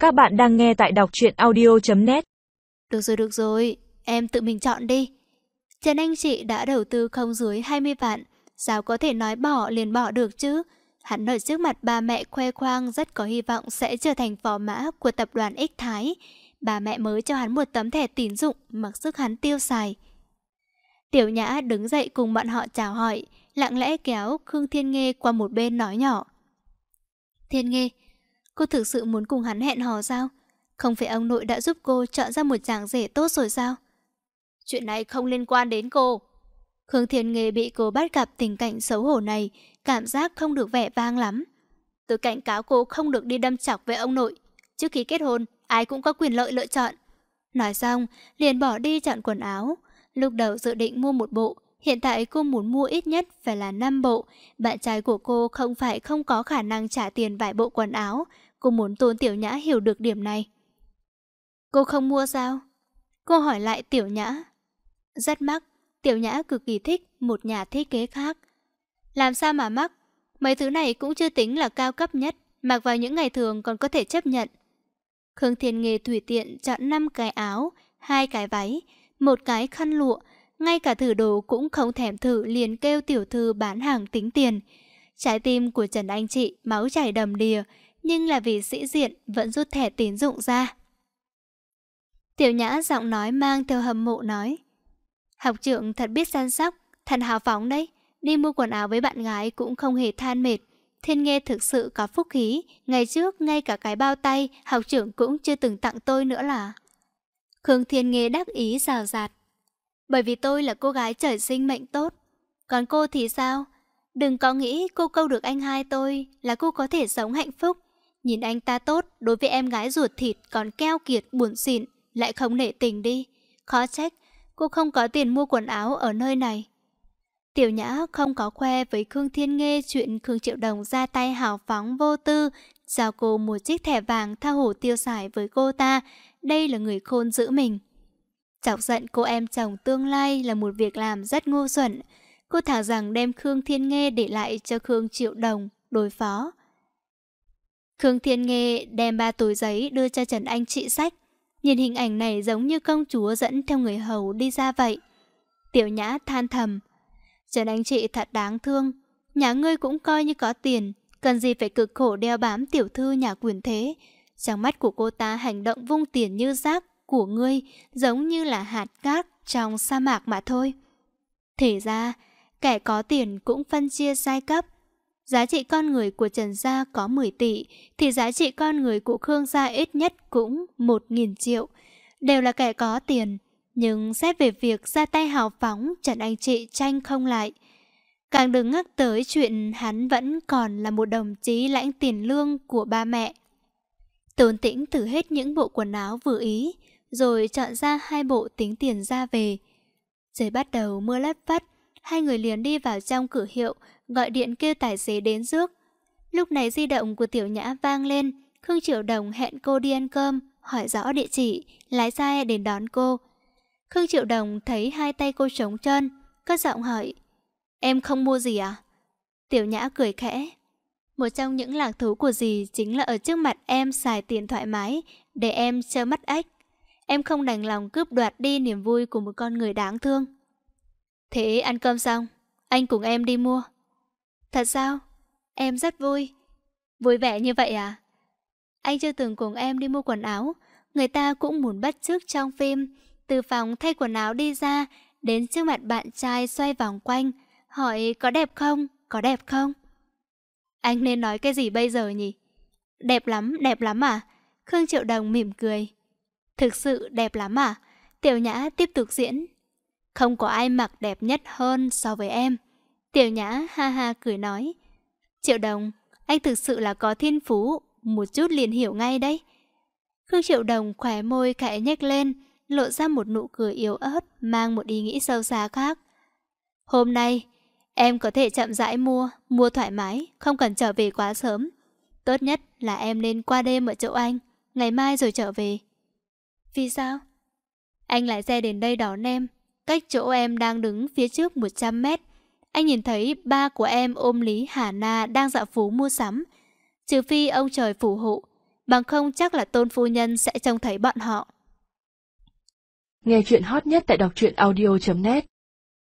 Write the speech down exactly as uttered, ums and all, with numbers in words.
Các bạn đang nghe tại đọc truyện audio chấm net. Được rồi, được rồi, em tự mình chọn đi. Trần Anh Chị đã đầu tư không dưới hai mươi vạn, sao có thể nói bỏ liền bỏ được chứ? Hắn ở trước mặt ba mẹ khoe khoang rất có hy vọng sẽ trở thành phó mã của tập đoàn X Thái. Bà mẹ mới cho hắn một tấm thẻ tín dụng mặc sức hắn tiêu xài. Tiểu Nhã đứng dậy cùng bọn họ chào hỏi, lặng lẽ kéo Khương Thiên Nghê qua một bên nói nhỏ. Thiên Nghê, cô thực sự muốn cùng hắn hẹn hò sao? Không phải ông nội đã giúp cô chọn ra một chàng rể tốt rồi sao? Chuyện này không liên quan đến cô. Khương Thiên Nghê bị cô bắt gặp tình cảnh xấu hổ này, cảm giác không được vẻ vang lắm. Tôi cảnh cáo cô không được đi đâm chọc với ông nội. Trước khi kết hôn, ai cũng có quyền lợi lựa chọn. Nói xong, liền bỏ đi chọn quần áo. Lúc đầu dự định mua một bộ, hiện tại cô muốn mua ít nhất phải là năm bộ. Bạn trai của cô không phải không có khả năng trả tiền vài bộ quần áo. Cô muốn Tôn Tiểu Nhã hiểu được điểm này. Cô không mua sao? Cô hỏi lại Tiểu Nhã. Rất mắc. Tiểu Nhã cực kỳ thích một nhà thiết kế khác. Làm sao mà mắc? Mấy thứ này cũng chưa tính là cao cấp nhất, mặc vào những ngày thường còn có thể chấp nhận. Khương Thiên Nghê tùy tiện chọn năm cái áo, hai cái váy, một cái khăn lụa, ngay cả thử đồ cũng không thèm thử, liền kêu tiểu thư bán hàng tính tiền. Trái tim của Trần Anh Chị máu chảy đầm đìa, nhưng là vì sĩ diện vẫn rút thẻ tín dụng ra. Tiểu Nhã giọng nói mang theo hâm mộ nói. Học trưởng thật biết săn sóc, thật hào phóng đấy. Đi mua quần áo với bạn gái cũng không hề than mệt. Thiên Nghê thực sự có phúc khí. Ngày trước ngay cả cái bao tay học trưởng cũng chưa từng tặng tôi nữa là. Khương Thiên Nghê đắc ý rào rạt. Bởi vì tôi là cô gái trời sinh mệnh tốt. Còn cô thì sao? Đừng có nghĩ cô câu được anh hai tôi là cô có thể sống hạnh phúc. Nhìn anh ta tốt, đối với em gái ruột thịt còn keo kiệt buồn xịn, lại không nể tình đi. Khó trách cô không có tiền mua quần áo ở nơi này. Tiểu Nhã không có khoe với Khương Thiên Nghê chuyện Khương Triệu Đồng ra tay hào phóng vô tư, giao cô một chiếc thẻ vàng tha hồ tiêu xài với cô ta. Đây là người khôn giữ mình. Chọc giận cô em chồng tương lai là một việc làm rất ngu xuẩn. Cô thảo rằng đem Khương Thiên Nghê để lại cho Khương Triệu Đồng đối phó. Khương Thiên Nghê đem ba túi giấy đưa cho Trần Anh Chị xách. Nhìn hình ảnh này giống như công chúa dẫn theo người hầu đi ra vậy. Tiểu Nhã than thầm. Trần Anh Chị thật đáng thương. Nhà ngươi cũng coi như có tiền, cần gì phải cực khổ đeo bám tiểu thư nhà quyền thế. Trong mắt của cô ta hành động vung tiền như rác của ngươi giống như là hạt cát trong sa mạc mà thôi. Thì ra, kẻ có tiền cũng phân chia giai cấp. Giá trị con người của Trần gia có mười tỷ, thì giá trị con người của Khương gia ít nhất cũng một nghìn triệu. Đều là kẻ có tiền, nhưng xét về việc ra tay hào phóng, Trần Anh Chị tranh không lại. Càng đừng nhắc tới chuyện hắn vẫn còn là một đồng chí lãnh tiền lương của ba mẹ. Tôn Tĩnh thử hết những bộ quần áo vừa ý, rồi chọn ra hai bộ tính tiền ra về. Trời bắt đầu mưa lất phất, hai người liền đi vào trong cửa hiệu, gọi điện kêu tài xế đến rước. Lúc này di động của Tiểu Nhã vang lên, Khương Triệu Đồng hẹn cô đi ăn cơm, hỏi rõ địa chỉ, lái xe đến đón cô. Khương Triệu Đồng thấy hai tay cô trống trơn, cất giọng hỏi, em không mua gì à? Tiểu Nhã cười khẽ. Một trong những lạc thú của dì chính là ở trước mặt em xài tiền thoải mái, để em trơ mắt ếch. Em không đành lòng cướp đoạt đi niềm vui của một con người đáng thương. Thế ăn cơm xong, anh cùng em đi mua. Thật sao? Em rất vui. Vui vẻ như vậy à? Anh chưa từng cùng em đi mua quần áo. Người ta cũng muốn bắt chước trong phim. Từ phòng thay quần áo đi ra, đến trước mặt bạn trai xoay vòng quanh, hỏi có đẹp không? Có đẹp không? Anh nên nói cái gì bây giờ nhỉ? Đẹp lắm, đẹp lắm à? Khương Triệu Đồng mỉm cười. Thực sự đẹp lắm à? Tiểu Nhã tiếp tục diễn. Không có ai mặc đẹp nhất hơn so với em. Tiểu Nhã ha ha cười nói. Triệu Đồng, anh thực sự là có thiên phú, một chút liền hiểu ngay đấy. Khương Triệu Đồng khóe môi khẽ nhếch lên, lộ ra một nụ cười yếu ớt, mang một ý nghĩ sâu xa khác. Hôm nay, em có thể chậm rãi mua, mua thoải mái, không cần trở về quá sớm. Tốt nhất là em nên qua đêm ở chỗ anh, ngày mai rồi trở về. Vì sao? Anh lái xe đến đây đón em, cách chỗ em đang đứng phía trước một trăm mét. Anh nhìn thấy ba của em ôm Lý Hà Na đang dạo phố mua sắm. Trừ phi ông trời phù hộ, bằng không chắc là Tôn phu nhân sẽ trông thấy bọn họ. Nghe chuyện hot nhất tại đọc truyện audio chấm net.